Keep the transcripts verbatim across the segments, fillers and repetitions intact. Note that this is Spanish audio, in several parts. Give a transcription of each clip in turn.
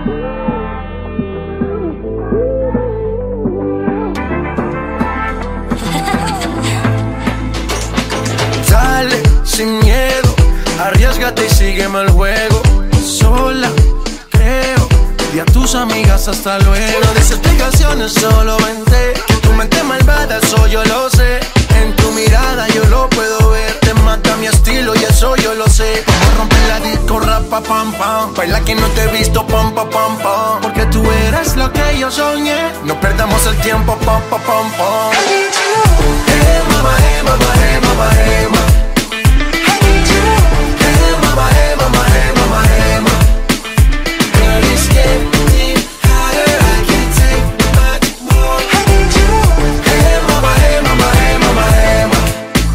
Dale, sin miedo, arriésgate y sígueme el juego. Sola, creo, y a tus amigas hasta luego. No des explicaciones, solo vente. Que tu mente malvada, eso yo lo sé. En tu mirada yo lo puedo ver. Te mata mi estilo y eso yo lo sé. Como romper la disco, rapa, pam, pam. Baila que no te he visto, pam, pam, pam, pam. Porque tú eres lo que yo soñé. No perdamos el tiempo, pam, pam, pam, pam. Hey, mama, hey, mama, hey, mama, hey, mama. Hey, mama, hey, mama, hey, mama, hey, mama. Girl, it's getting hotter, I can't take much more. Hey, mama, hey, mama, hey, mama, hey, mama.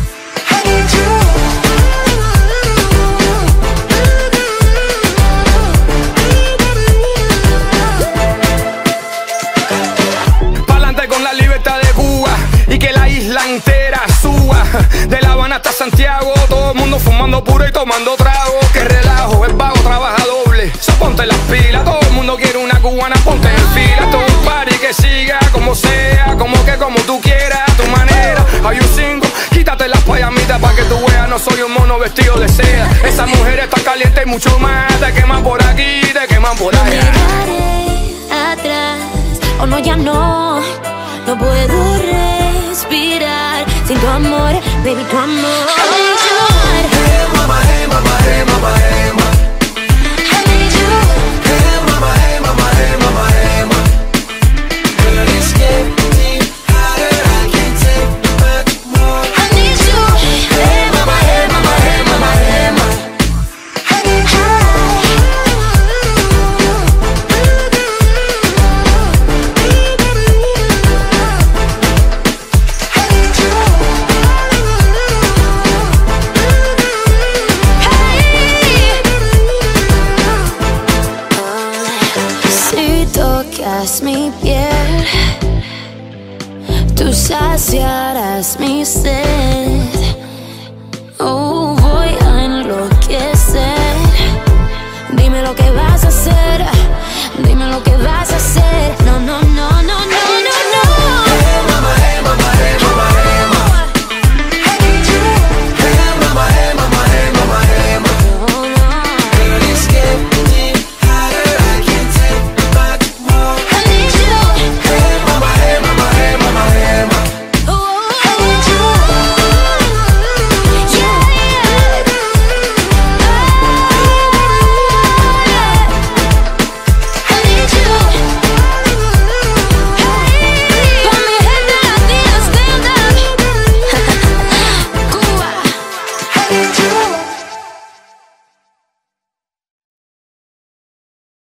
Pa'lante con la libertad de Cuba y que la isla entera suba. De La Habana hasta Santiago, todo el mundo fumando puro y tomando trago. Que relajo, es vago, trabaja doble. So ponte las pilas, todo el mundo quiere una cubana, ponte en fila. Todo un party que siga como sea, como que como tú quieras, a tu manera. Hay un cinco, quítate las payamitas pa' que tú veas, no soy un mono vestido de seda. Esa mujer está caliente y mucho más, te queman por aquí, te queman por allá. No miraré atrás, o no, ya no, no puedo respirar sin tu amor, baby, tu amor. Hey, mama, hey, mama, hey, mama, hey, mama. Hey, mama, hey, mama, hey, mama, hey, mama. Girl, it's getting hotter, I can't take much more. Hey, mama, hey, mama, hey, mama, hey, mama. Si tocas mi piel, tú saciarás mi sed. Oh, voy a enloquecer. Dime lo que vas a hacer, dime lo que vas a hacer. No, no, no, no, no, no.